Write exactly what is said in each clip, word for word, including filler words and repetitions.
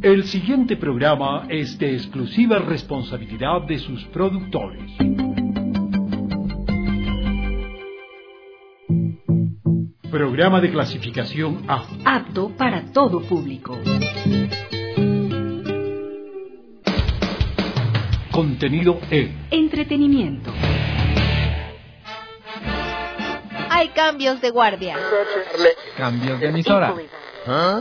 El siguiente programa es de exclusiva responsabilidad de sus productores. Programa de clasificación A. Apto para todo público. Contenido E. Entretenimiento. Hay cambios de guardia. Cambios de emisora. ¿Ah?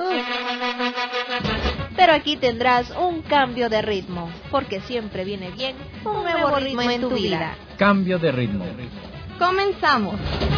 Pero aquí tendrás un cambio de ritmo, porque siempre viene bien un nuevo ritmo en tu vida. Cambio de ritmo. Comenzamos.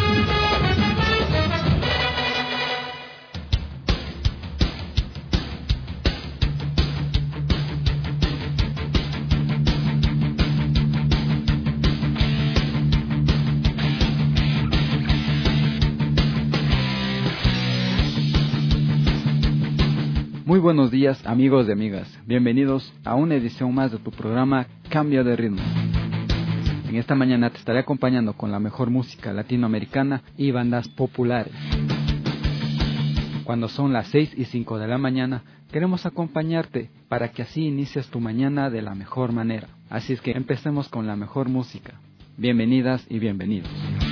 Muy buenos días, amigos y amigas. Bienvenidos a una edición más de tu programa Cambio de Ritmo. En esta mañana te estaré acompañando con la mejor música latinoamericana y bandas populares. Cuando son las seis y cinco de la mañana, queremos acompañarte para que así inicies tu mañana de la mejor manera. Así es que empecemos con la mejor música. Bienvenidas y bienvenidos.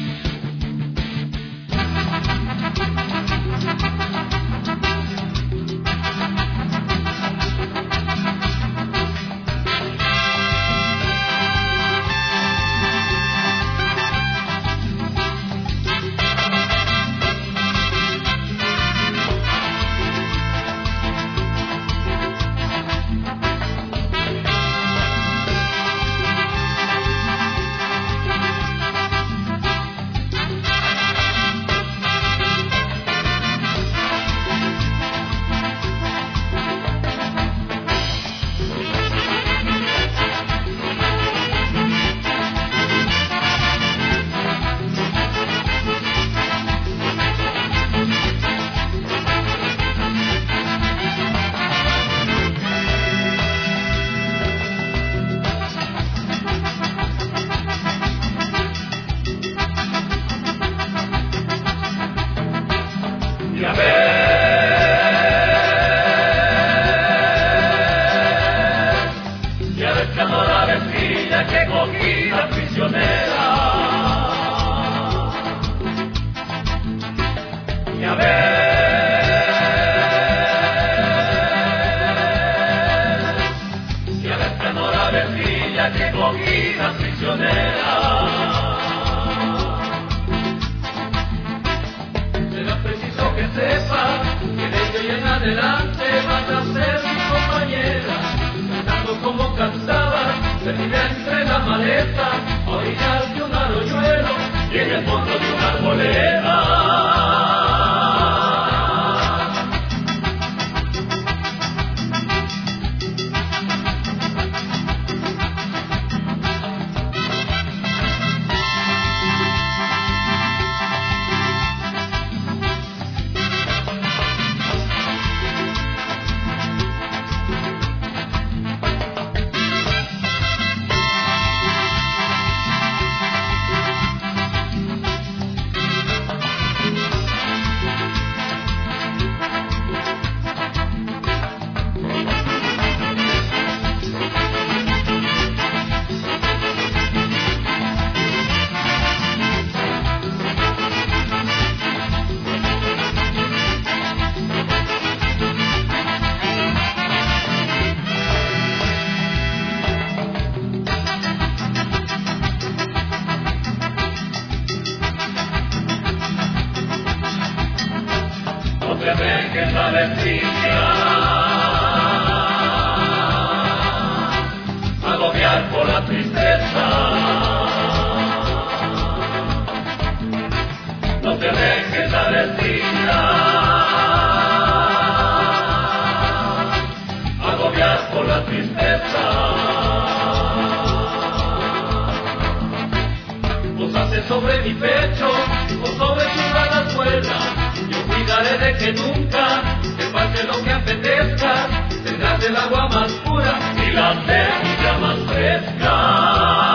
Sobre mi pecho o sobre tus alas vuelas, yo cuidaré de que nunca te falte lo que apetezca. Tendrás el agua más pura y la semilla más fresca.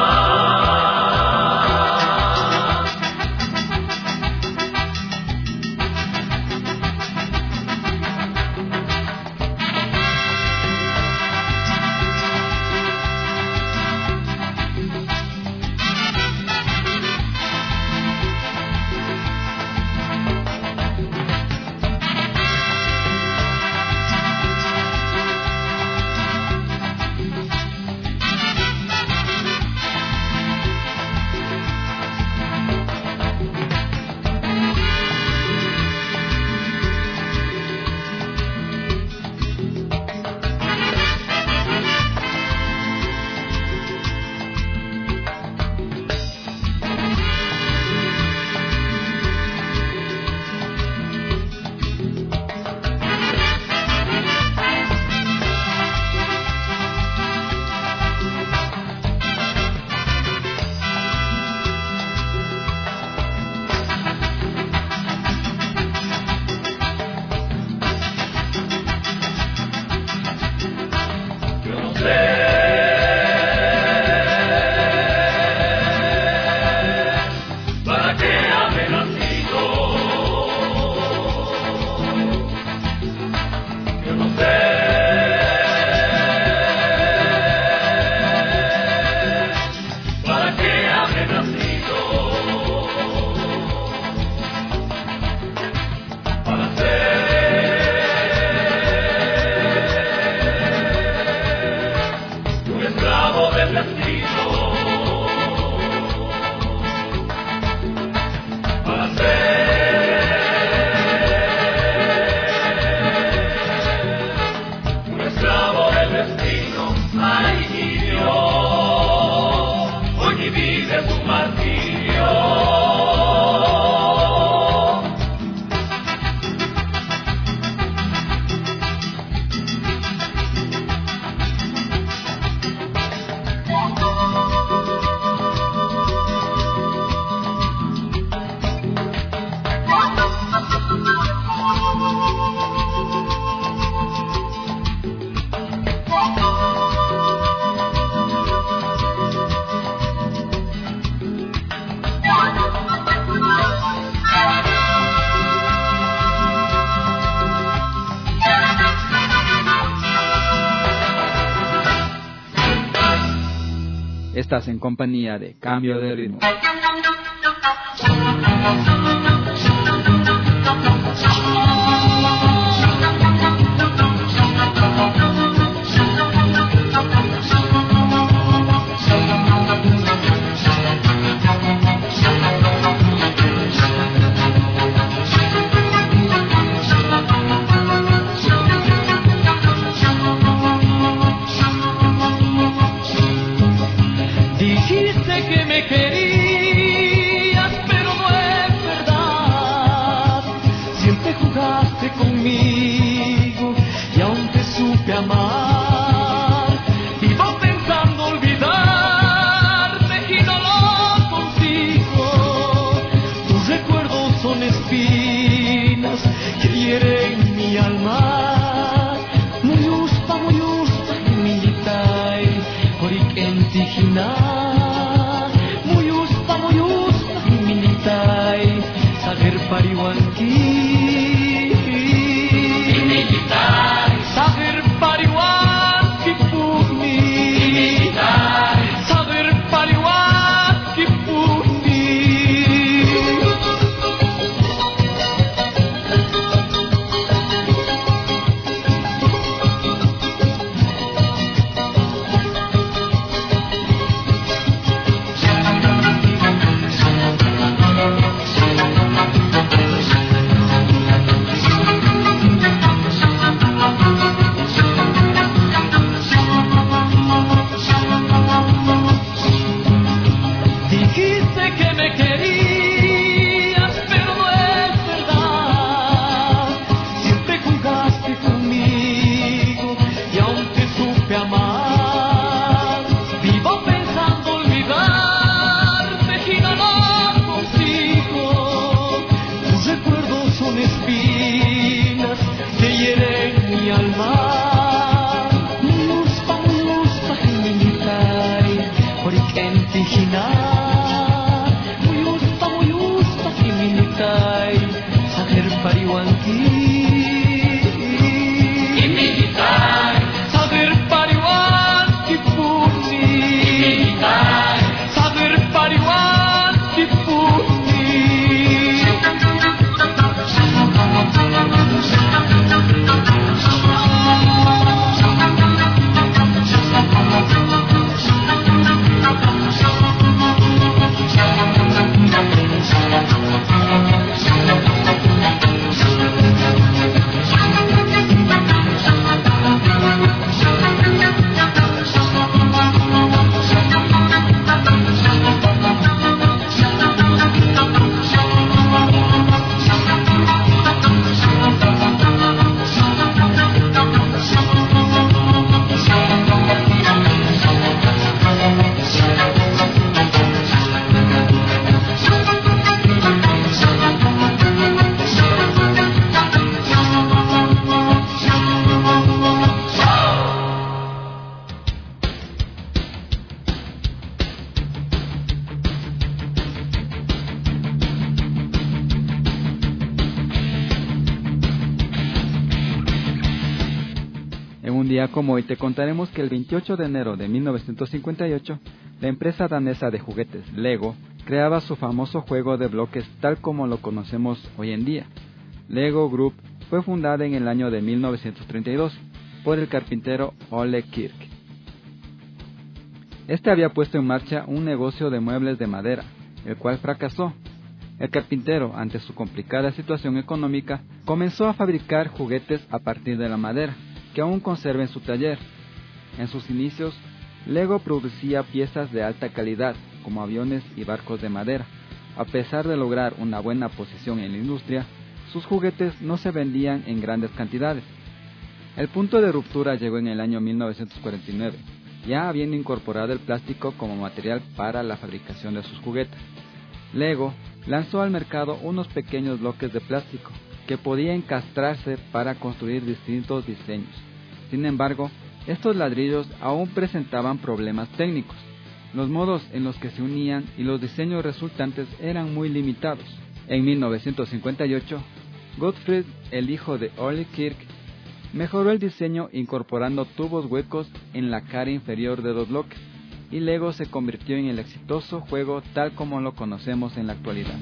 Estás en compañía de Cambio de Ritmo. Un día como hoy te contaremos que el veintiocho de enero de mil novecientos cincuenta y ocho, la empresa danesa de juguetes Lego creaba su famoso juego de bloques tal como lo conocemos hoy en día. Lego Group fue fundada en el año de mil novecientos treinta y dos por el carpintero Ole Kirk. Este había puesto en marcha un negocio de muebles de madera, el cual fracasó. El carpintero, ante su complicada situación económica, comenzó a fabricar juguetes a partir de la madera, que aún conserva en su taller. En sus inicios, Lego producía piezas de alta calidad, como aviones y barcos de madera. A pesar de lograr una buena posición en la industria, sus juguetes no se vendían en grandes cantidades. El punto de ruptura llegó en el año mil novecientos cuarenta y nueve, ya habiendo incorporado el plástico como material para la fabricación de sus juguetes. Lego lanzó al mercado unos pequeños bloques de plástico que podían encastrarse para construir distintos diseños. Sin embargo, estos ladrillos aún presentaban problemas técnicos. Los modos en los que se unían y los diseños resultantes eran muy limitados. En mil novecientos cincuenta y ocho, Gottfried, el hijo de Ole Kirk, mejoró el diseño incorporando tubos huecos en la cara inferior de los bloques. y luego se convirtió en el exitoso juego tal como lo conocemos en la actualidad.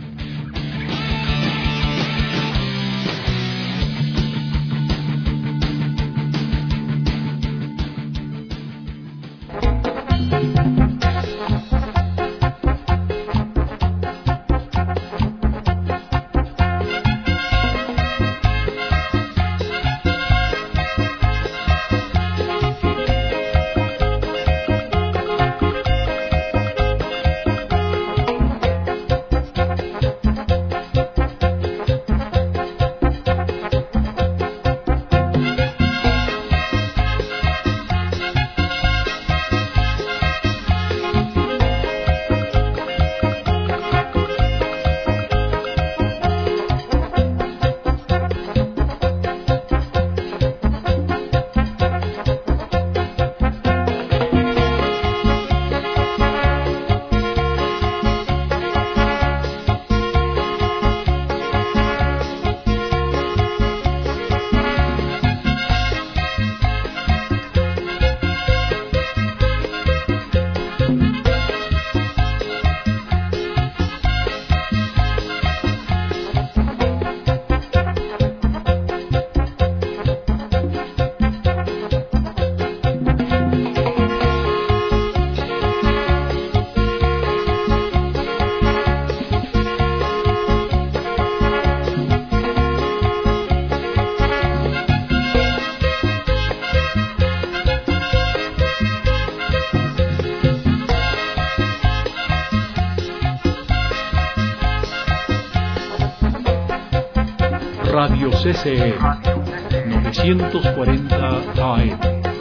Radio C C E novecientos cuarenta A M.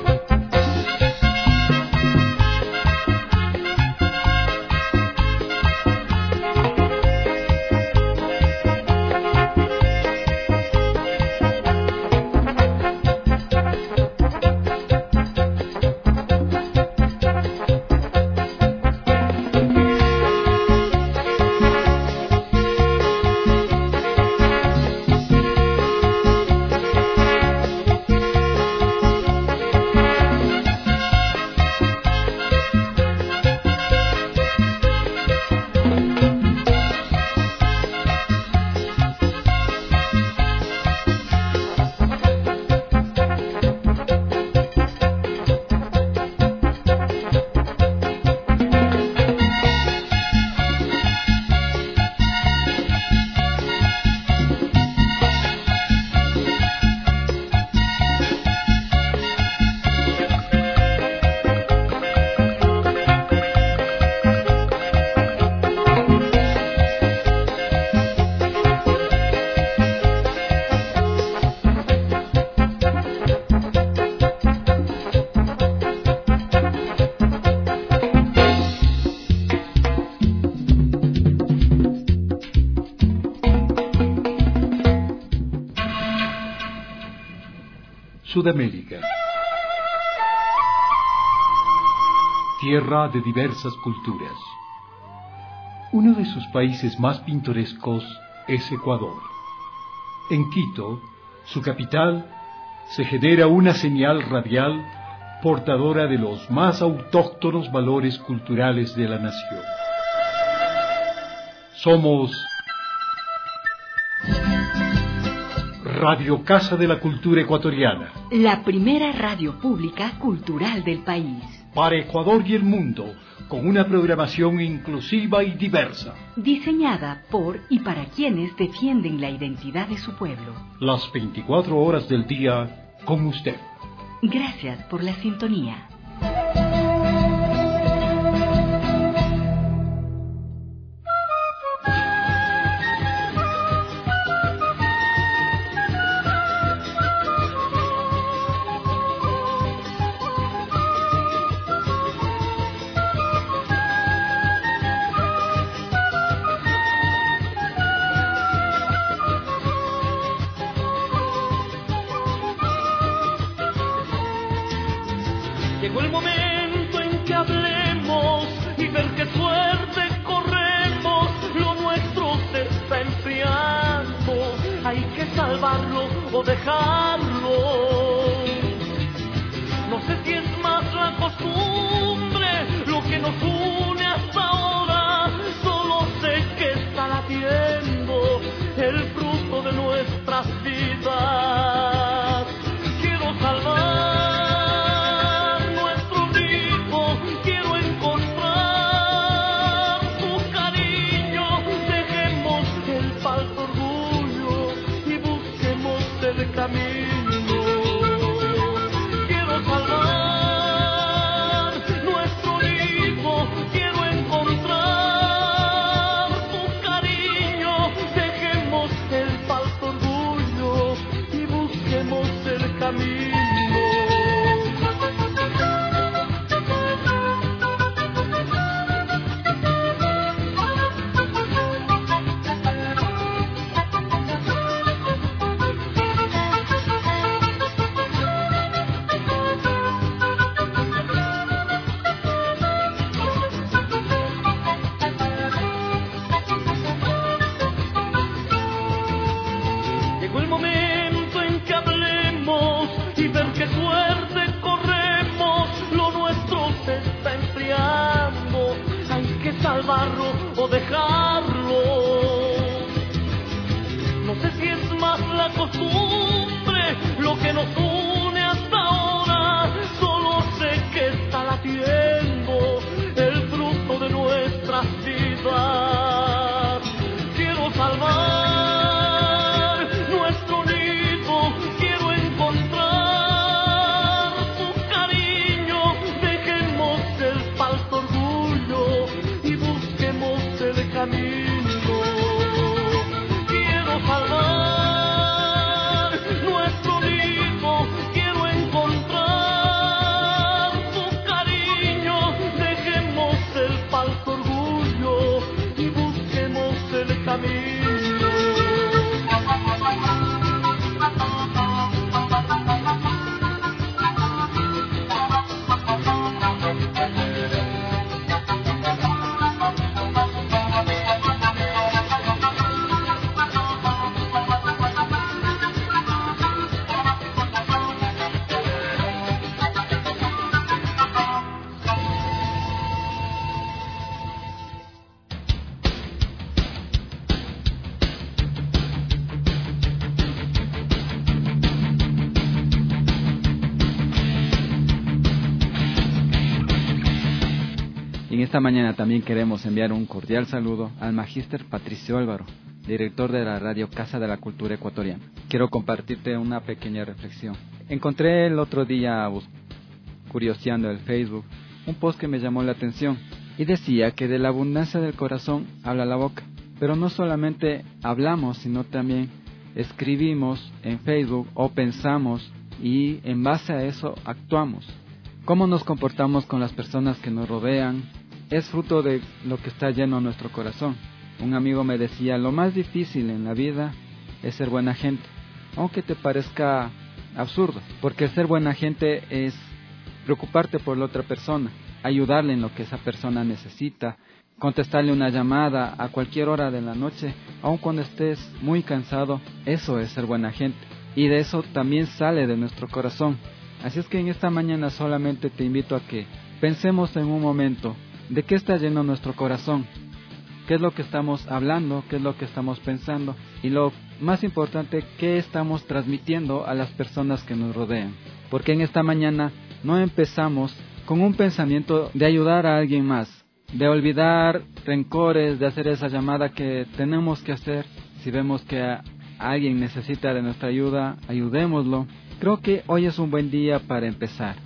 Sudamérica, tierra de diversas culturas. Uno de sus países más pintorescos es Ecuador. En Quito, su capital, se genera una señal radial portadora de los más autóctonos valores culturales de la nación. Somos Radio Casa de la Cultura Ecuatoriana, la primera radio pública cultural del país. Para Ecuador y el mundo, con una programación inclusiva y diversa. Diseñada por y para quienes defienden la identidad de su pueblo. Las veinticuatro horas del día con usted. Gracias por la sintonía. Llegó el momento en que hablemos y ver qué suerte corremos. Lo nuestro se está enfriando, hay que salvarlo o dejarlo. No sé si es más la costumbre lo que suerte corremos, lo nuestro se está enfriando, hay que salvarlo o dejarlo. No sé si es más la costumbre lo que nos une hasta ahora, solo sé que está latiendo el fruto de nuestras vidas. Quiero salvar nuestro nido, quiero encontrar tu cariño, dejemos el falso orgullo y busquemos el camino. Salvar nuestro nido, quiero encontrar tu cariño, dejemos el falso orgullo y busquemos el camino. En esta mañana también queremos enviar un cordial saludo al magíster Patricio Álvaro, director de la radio Casa de la Cultura Ecuatoriana. Quiero compartirte una pequeña reflexión. Encontré el otro día, curioseando el Facebook, un post que me llamó la atención y decía que de la abundancia del corazón habla la boca. Pero no solamente hablamos, sino también escribimos en Facebook o pensamos y en base a eso actuamos. Cómo nos comportamos con las personas que nos rodean es fruto de lo que está lleno en nuestro corazón. Un amigo me decía, lo más difícil en la vida es ser buena gente, aunque te parezca absurdo, porque ser buena gente es preocuparte por la otra persona, ayudarle en lo que esa persona necesita, contestarle una llamada a cualquier hora de la noche, aun cuando estés muy cansado. Eso es ser buena gente, y de eso también sale de nuestro corazón. Así es que en esta mañana solamente te invito a que pensemos en un momento de qué está lleno nuestro corazón, qué es lo que estamos hablando, qué es lo que estamos pensando y lo más importante, qué estamos transmitiendo a las personas que nos rodean. Porque en esta mañana no empezamos con un pensamiento de ayudar a alguien más, de olvidar rencores, de hacer esa llamada que tenemos que hacer. Si vemos que a alguien necesita de nuestra ayuda, ayudémoslo. Creo que hoy es un buen día para empezar.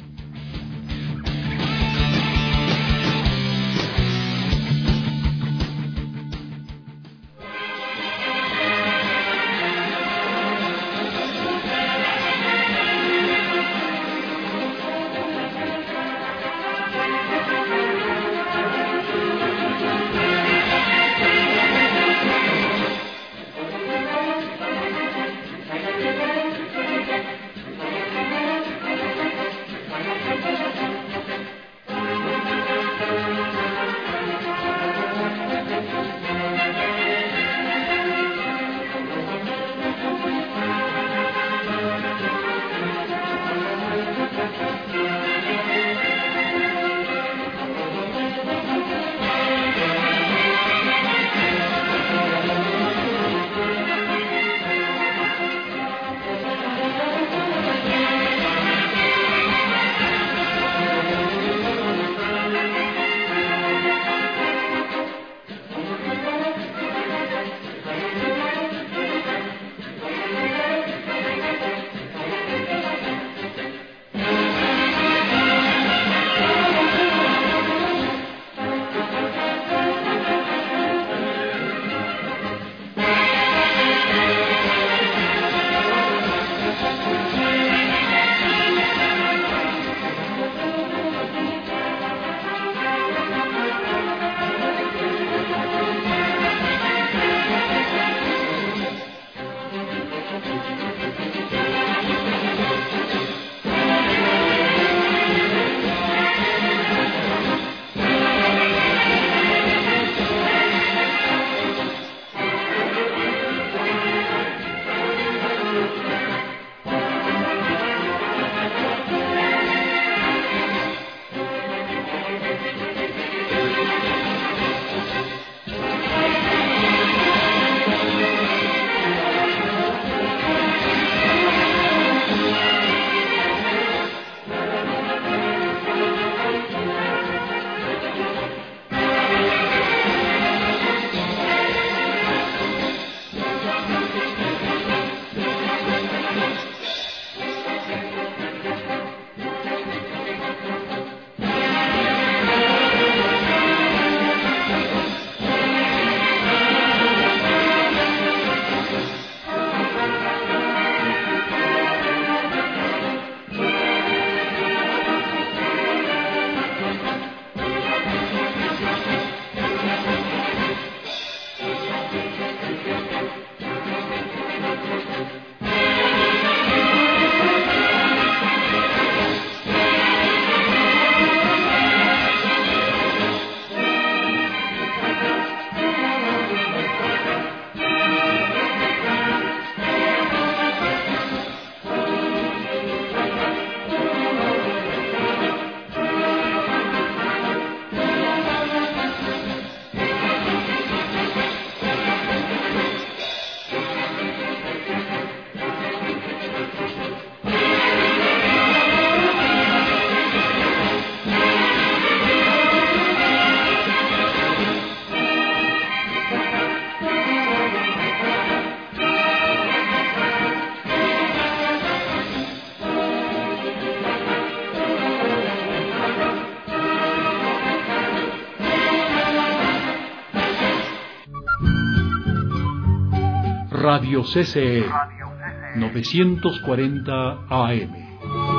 Radio C C E, novecientos cuarenta A M.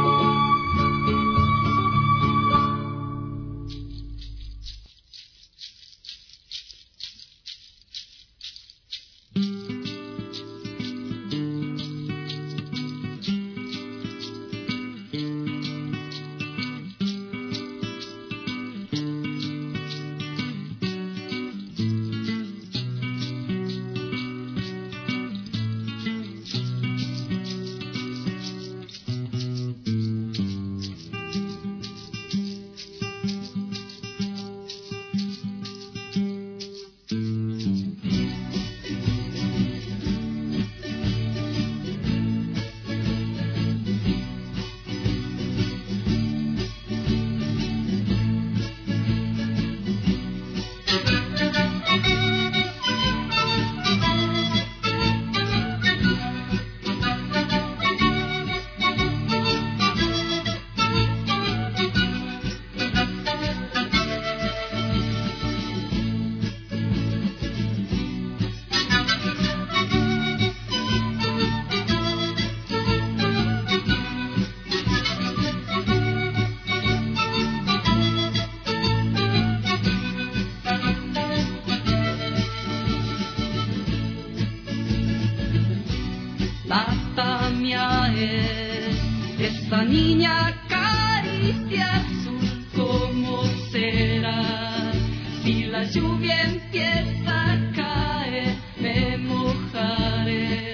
Esa niña acaricia azul, ¿cómo será? Si la lluvia empieza a caer, me mojaré.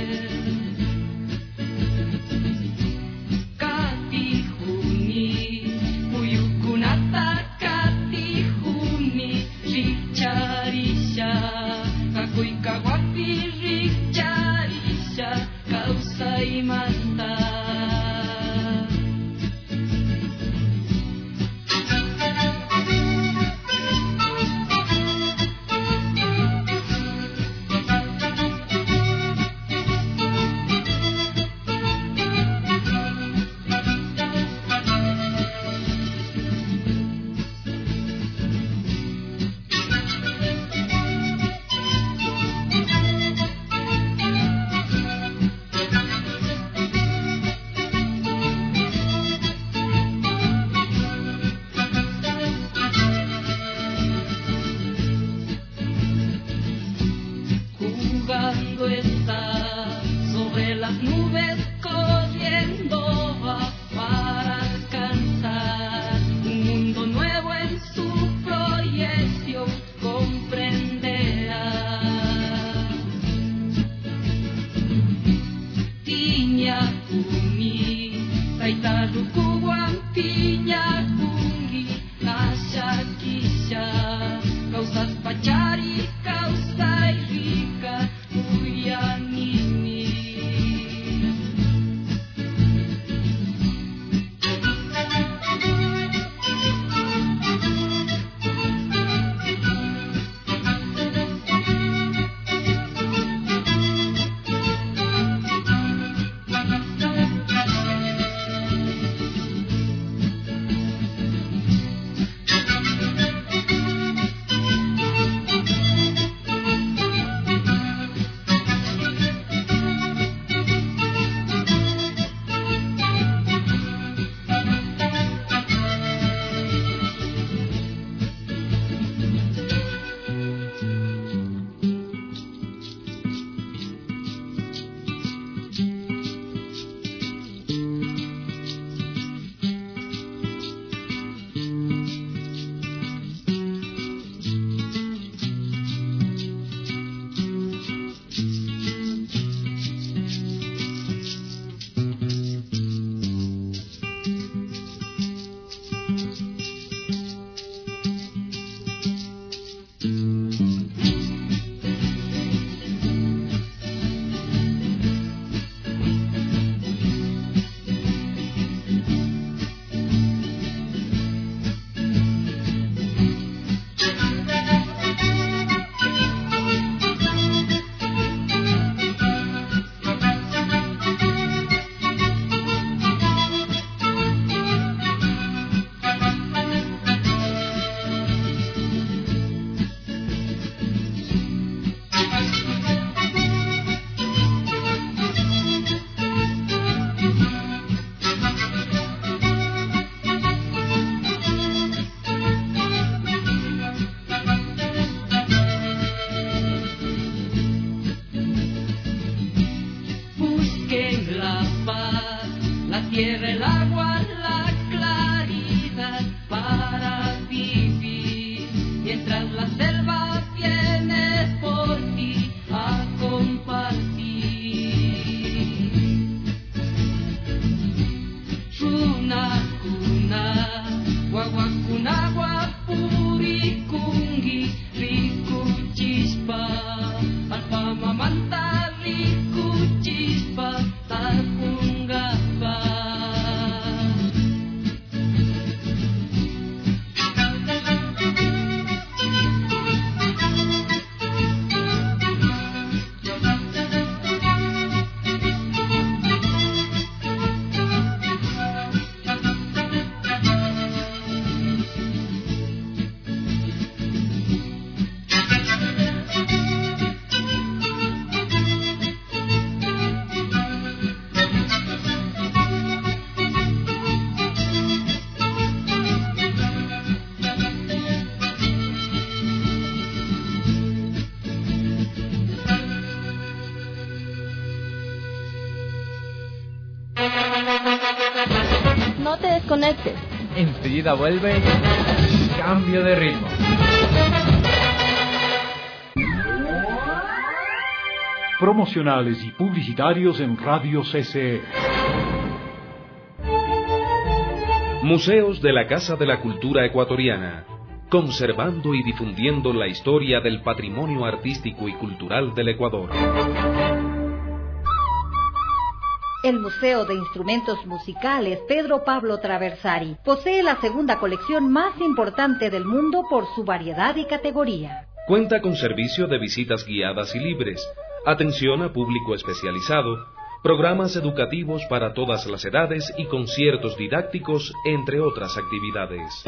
Katihuni, Uyukunata Katihuni, Richarisha, Kakui Kawapi Richarisha, Causa y mata. Jugando está sobre las nubes, corriendo va para alcanzar un mundo nuevo en su proyección, comprenderá. Tiña kuni, taitaruku guampiña kungi, nasha kisha, causas pachari, causa y rica, uyanini. kuna wawakuna wapuri kungi riku chispa alpa mamanta riku chispa takunggapa. No te desconectes. Enseguida vuelve Cambio de Ritmo. Promocionales y publicitarios en Radio C C E. Museos de la Casa de la Cultura Ecuatoriana, conservando y difundiendo la historia del patrimonio artístico y cultural del Ecuador. El Museo de Instrumentos Musicales Pedro Pablo Traversari posee la segunda colección más importante del mundo por su variedad y categoría. Cuenta con servicio de visitas guiadas y libres, atención a público especializado, programas educativos para todas las edades y conciertos didácticos, entre otras actividades.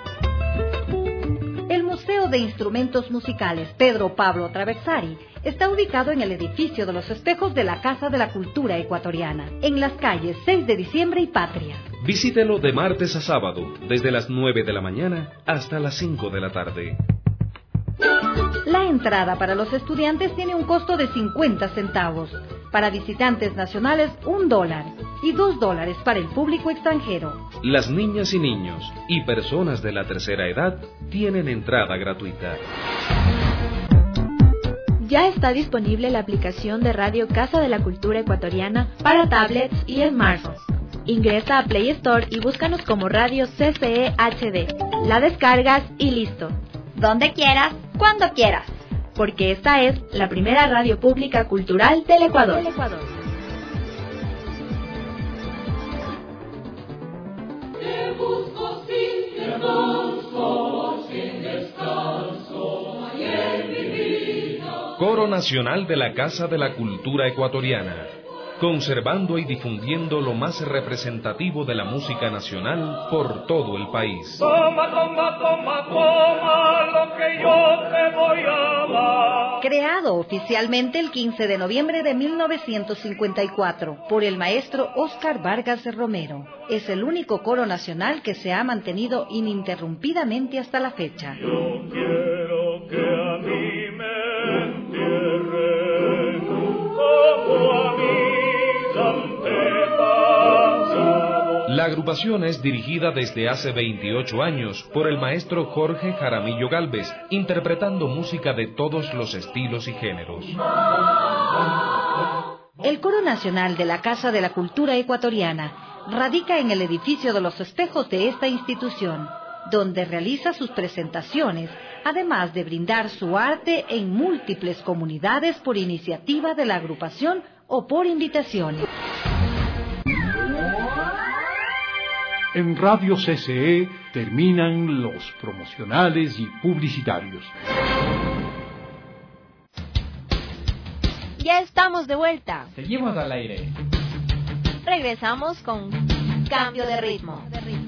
El Museo de Instrumentos Musicales Pedro Pablo Traversari está ubicado en el edificio de los espejos de la Casa de la Cultura Ecuatoriana, en las calles seis de diciembre y Patria. Visítelo de martes a sábado, desde las nueve de la mañana hasta las cinco de la tarde. La entrada para los estudiantes tiene un costo de cincuenta centavos, para visitantes nacionales un dólar y dos dólares para el público extranjero. Las niñas y niños y personas de la tercera edad tienen entrada gratuita. Ya está disponible la aplicación de Radio Casa de la Cultura Ecuatoriana para tablets y smartphones. Ingresa a Play Store y búscanos como Radio C C E H D. La descargas y listo. Donde quieras, cuando quieras. Porque esta es la primera radio pública cultural del Ecuador. Del Ecuador. Te busco sin descanso, sin descanso, ay, en mi vida. Coro Nacional de la Casa de la Cultura Ecuatoriana, conservando y difundiendo lo más representativo de la música nacional por todo el país. Toma, toma, toma, toma lo que yo te voy a dar. Creado oficialmente el quince de noviembre de mil novecientos cincuenta y cuatro por el maestro Óscar Vargas Romero, es el único coro nacional que se ha mantenido ininterrumpidamente hasta la fecha. Yo quiero que a mí me entierren como a mí. La agrupación es dirigida desde hace veintiocho años por el maestro Jorge Jaramillo Gálvez, interpretando música de todos los estilos y géneros. El Coro Nacional de la Casa de la Cultura Ecuatoriana radica en el edificio de los espejos de esta institución, donde realiza sus presentaciones, además de brindar su arte en múltiples comunidades por iniciativa de la agrupación o por invitaciones. En Radio C C E terminan los promocionales y publicitarios. Ya estamos de vuelta. Seguimos al aire. Regresamos con Cambio de Ritmo.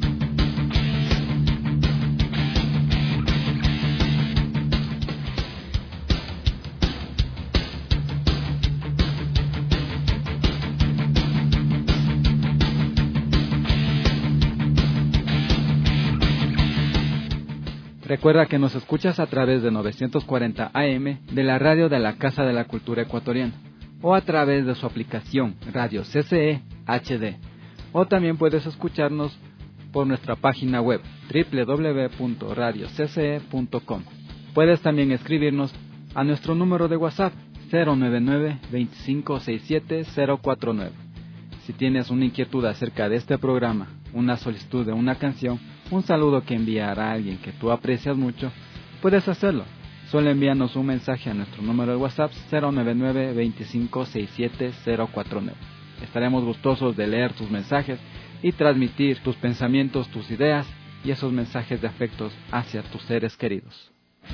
Recuerda que nos escuchas a través de novecientos cuarenta A M de la radio de la Casa de la Cultura Ecuatoriana o a través de su aplicación Radio C C E H D, o también puedes escucharnos por nuestra página web doble u doble u doble u punto radio c c e punto com. Puedes también escribirnos a nuestro número de WhatsApp cero nueve nueve, veinticinco sesenta y siete, cero cuarenta y nueve. Si tienes una inquietud acerca de este programa, una solicitud de una canción, un saludo que enviar a alguien que tú aprecias mucho, puedes hacerlo. Solo envíanos un mensaje a nuestro número de WhatsApp cero nueve nueve, veinticinco sesenta y siete, cero cuatro nueve. Estaremos gustosos de leer tus mensajes y transmitir tus pensamientos, tus ideas y esos mensajes de afectos hacia tus seres queridos.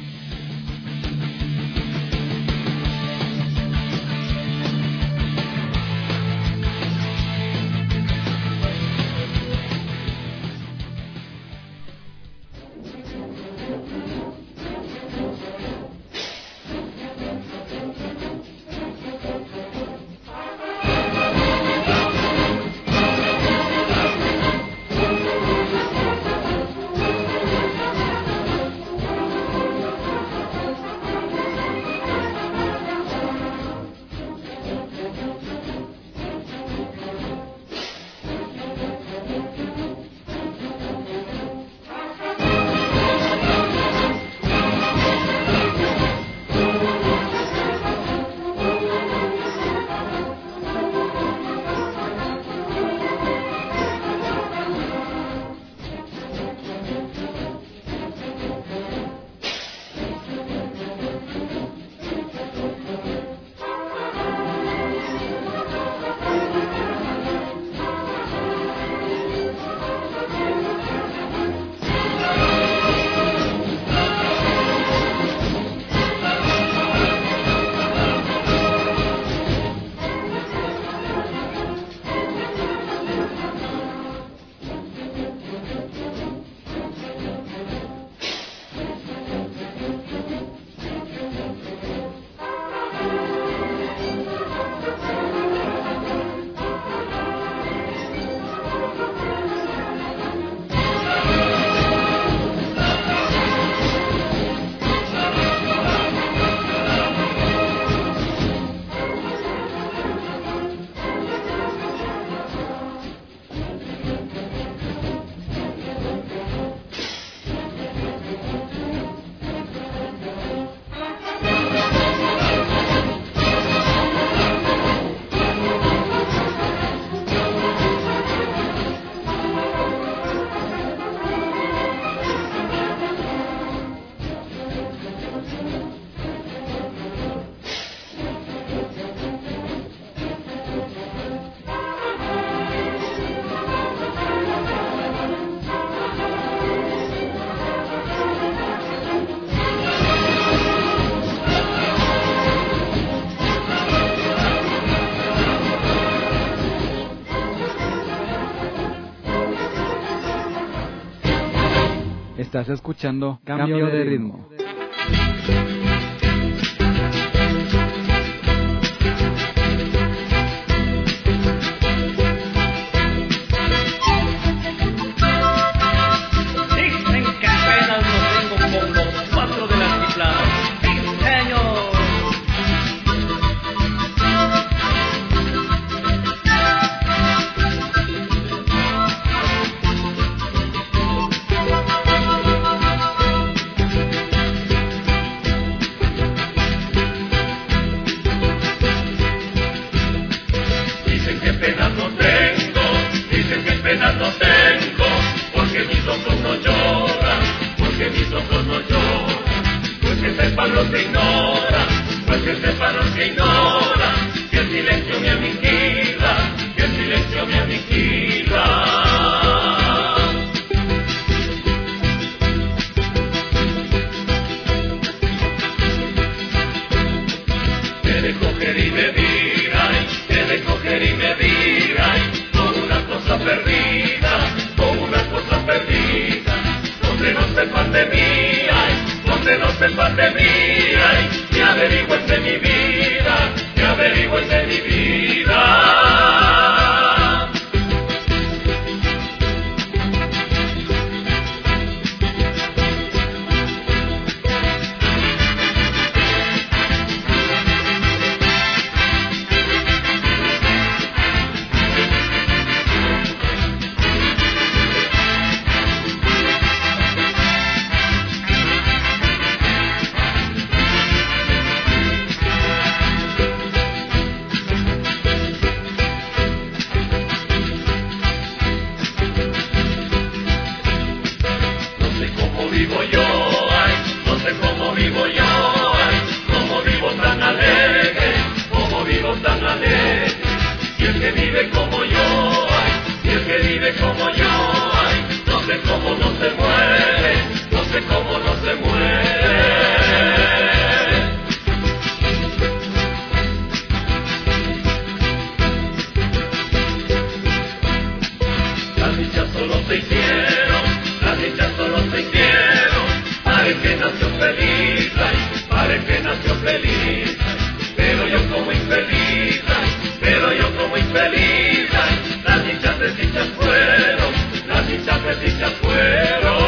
Estás escuchando Cambio, Cambio de Ritmo. Dicen que apenas lo tengo con los cuatro de la chiflada. ¡Sí, señor! Los que ignoran, pues que sepan los que ignoran, que el silencio me aniquila, que el silencio me aniquila. He de coger y medir, ay, he de coger y medir, ay, con una cosa perdida, con una cosa perdida, donde no sepan de mí, ay, donde no sepan de mí, ay, que averigüen de mi vida, que averigüen de mi vida. sé cómo no se muere, no sé cómo no se muere. Las dichas solo se hicieron, las dichas solo se hicieron, para el que nació feliz, ay, para el que nació feliz, ay, pero yo como infeliz, ay, pero yo como infeliz, ay, las dichas desdichas fueron, las dichas desdichas fueron.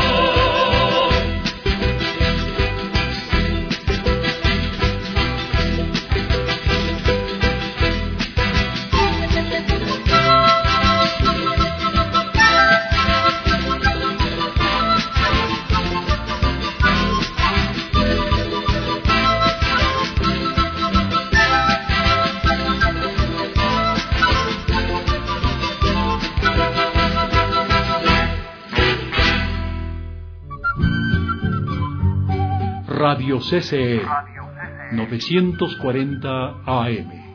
Radio C C E novecientos cuarenta A M.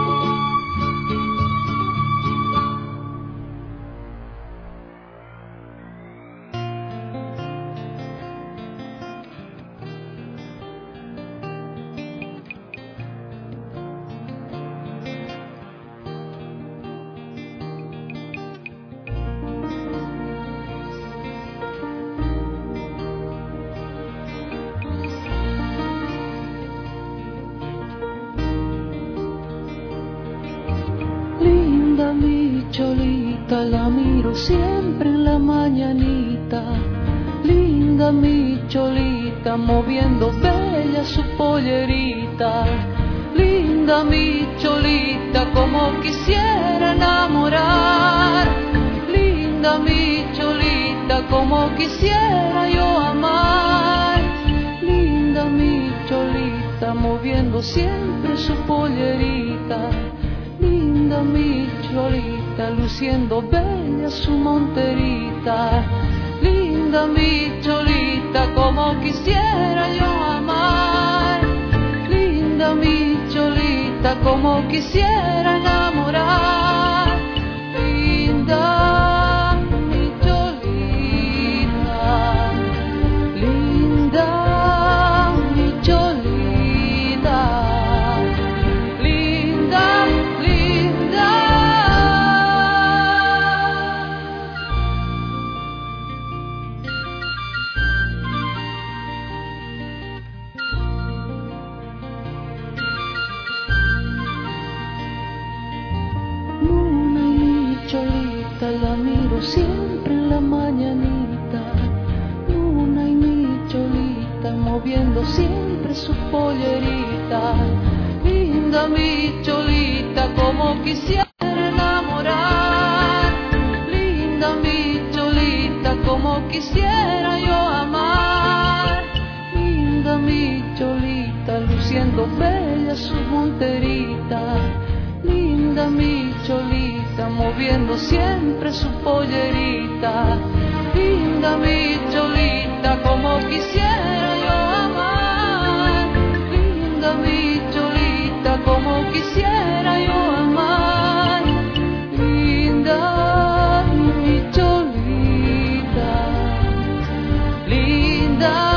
Mi cholita, la miro siempre en la mañanita. Linda mi cholita, moviendo bella su pollerita. Linda mi cholita, como quisiera enamorar. Linda mi cholita, como quisiera yo amar. Linda mi cholita, moviendo siempre su pollerita. Linda mi cholita, luciendo bella su monterita. Linda mi cholita, como quisiera yo amar. Linda mi cholita, como quisiera enamorar. Linda mi cholita, linda mi cholita. La miro siempre en la mañanita. Luna y mi cholita, moviendo siempre su pollerita. Linda mi cholita, como quisiera enamorar. Linda mi cholita, como quisiera yo amar. Linda mi cholita, luciendo bella su monterita. Linda mi cholita, moviendo siempre su pollerita. Linda mi cholita, como quisiera yo amar. Linda mi cholita, como quisiera yo amar. Linda mi cholita, linda.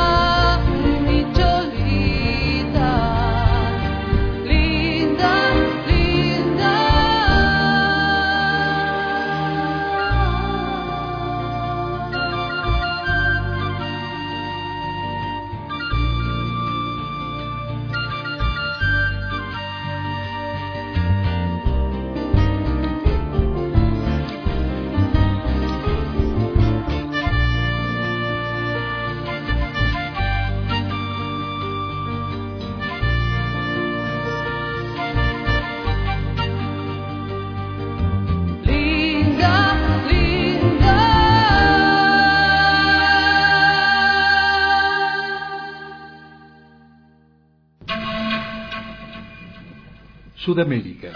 Sudamérica,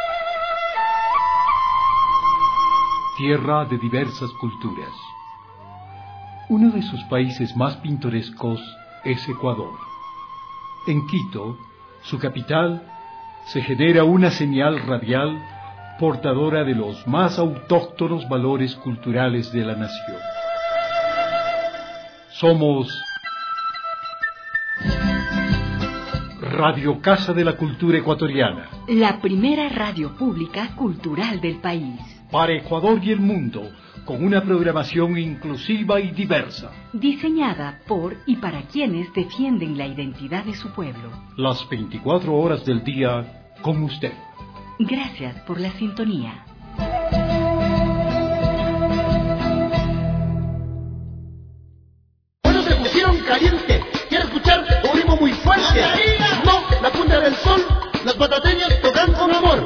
tierra de diversas culturas. Uno de sus países más pintorescos es Ecuador. En Quito, su capital, se genera una señal radial portadora de los más autóctonos valores culturales de la nación. Somos Radio Casa de la Cultura Ecuatoriana, la primera radio pública cultural del país. Para Ecuador y el mundo, con una programación inclusiva y diversa. Diseñada por y para quienes defienden la identidad de su pueblo. Las veinticuatro horas del día con usted. Gracias por la sintonía. Bueno, se pusieron caliente. ¿Quiere escuchar un ritmo muy fuerte? No, la punta del sol, las batateñas tocan con amor.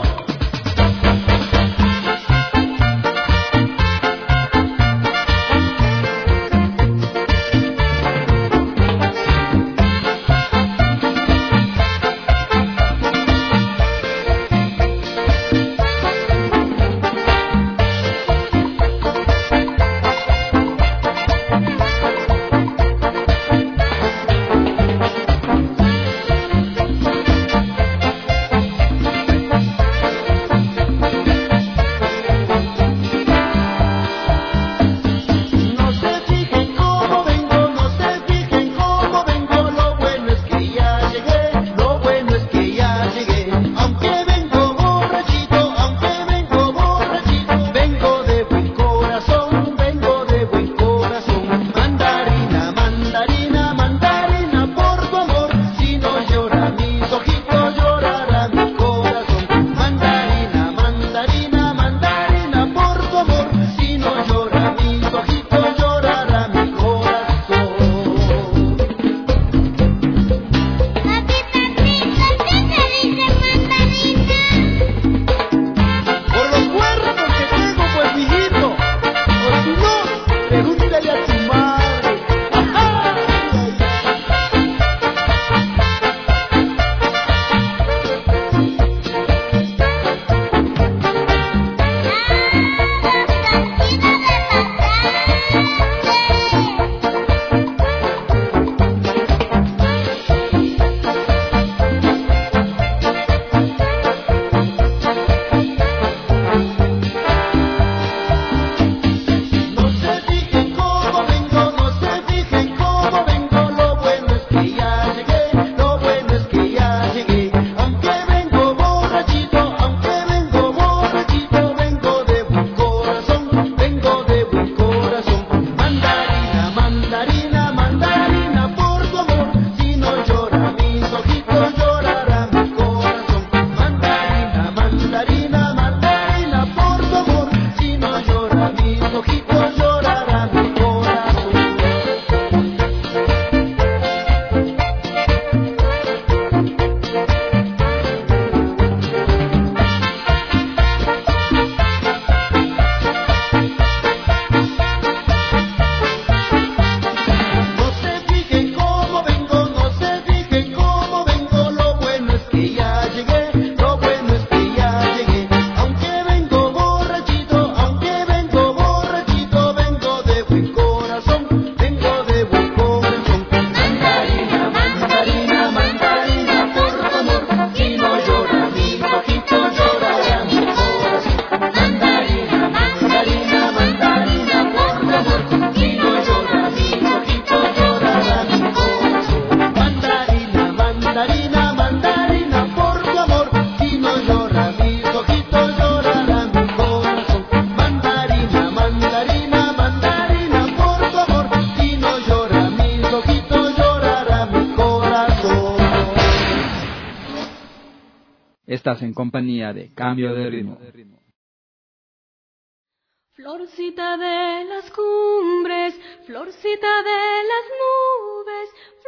Estás en compañía de Cambio de Ritmo. Florcita de las cumbres, florcita de las nubes,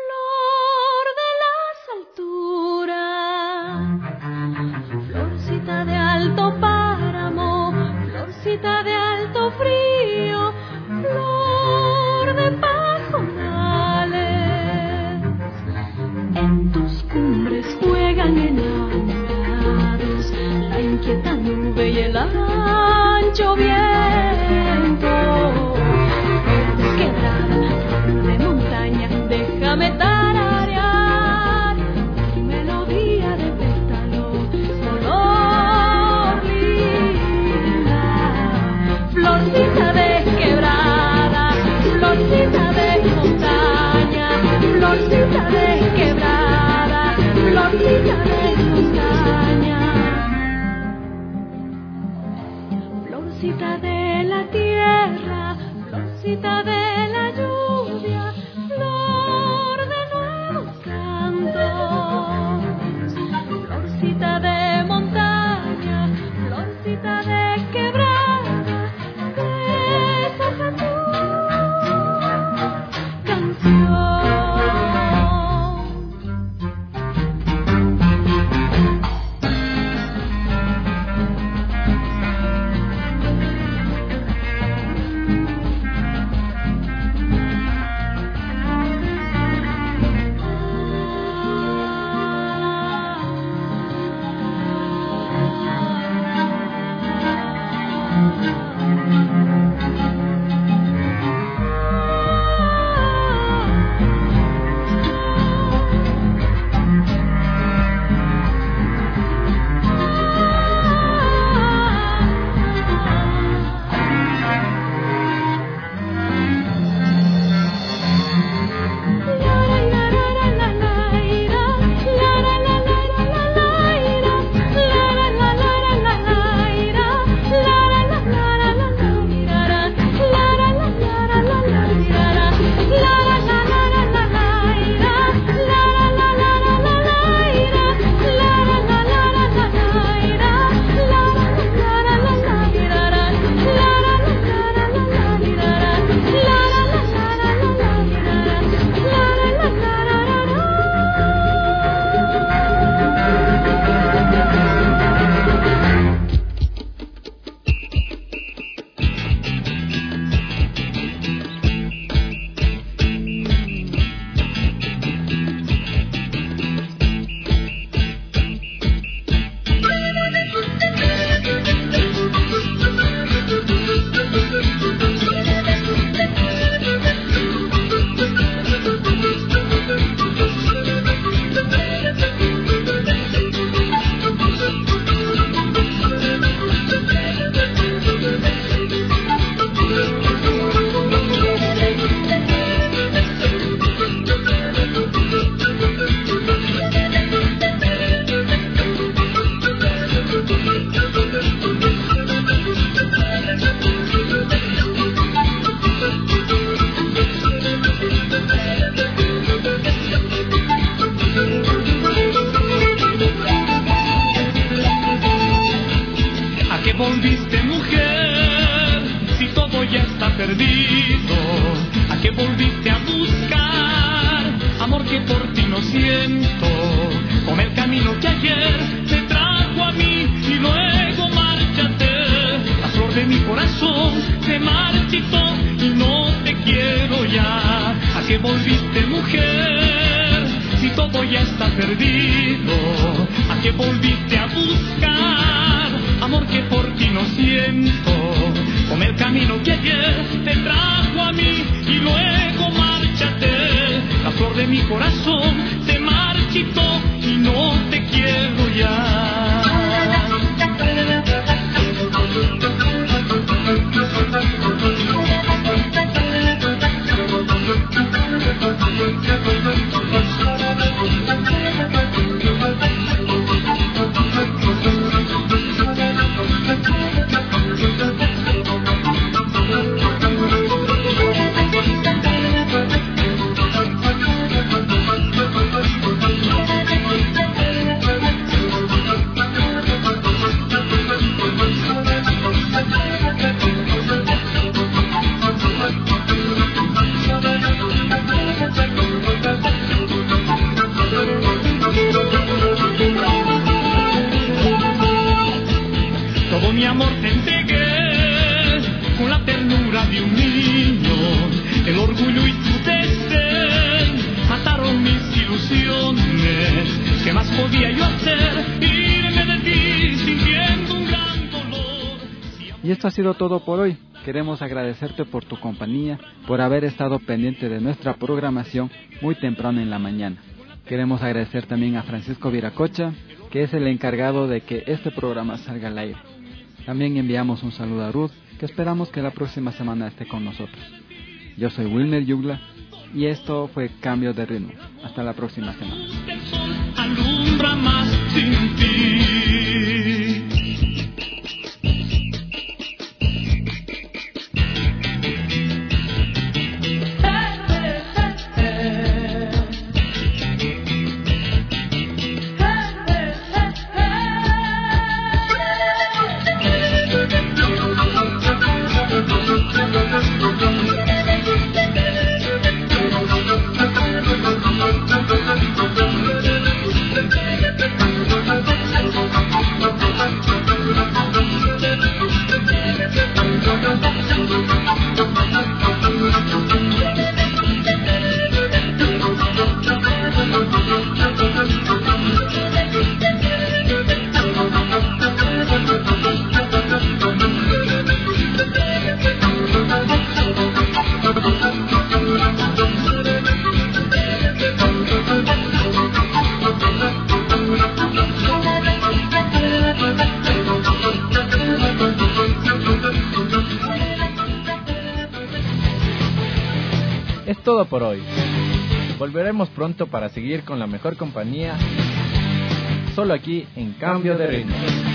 flor de las alturas. Florcita de alto páramo, florcita de alto frío, flor de pajonales. En tus cumbres juegan enamorados la inquieta nube y el ancho viento. Quebrada, florcita de la tierra, florcita de la lluvia, flor de nuevos cantos, florcita de montaña, florcita de quebrada, bésame tu canción. volviste mujer, si todo ya está perdido? ¿A qué volviste a buscar? Amor que por ti no siento, como el camino que ayer te trajo a mí y luego márchate. La flor de mi corazón se marchitó y no te quiero ya. ¿A qué volviste mujer, si todo ya está perdido? ¿A qué volviste a buscar? Amor que por ti no siento, como el camino que ayer te trajo a mí y luego márchate. La flor de mi corazón se marchitó y no te quiero ya. Todo mi amor te entregué con la ternura de un niño. El orgullo y tu desdén mataron mis ilusiones. ¿Qué más podía yo hacer? Irme de ti sintiendo un gran dolor. Y esto ha sido todo por hoy. Queremos agradecerte por tu compañía, por haber estado pendiente de nuestra programación muy temprano en la mañana. Queremos agradecer también a Francisco Viracocha, que es el encargado de que este programa salga al aire. También enviamos un saludo a Ruth, que esperamos que la próxima semana esté con nosotros. Yo soy Wilmer Yugla y esto fue Cambio de Ritmo. Hasta la próxima semana. Alumbra más sin ti. Es todo por hoy. Volveremos pronto para seguir con la mejor compañía, solo aquí en Cambio de Ritmo.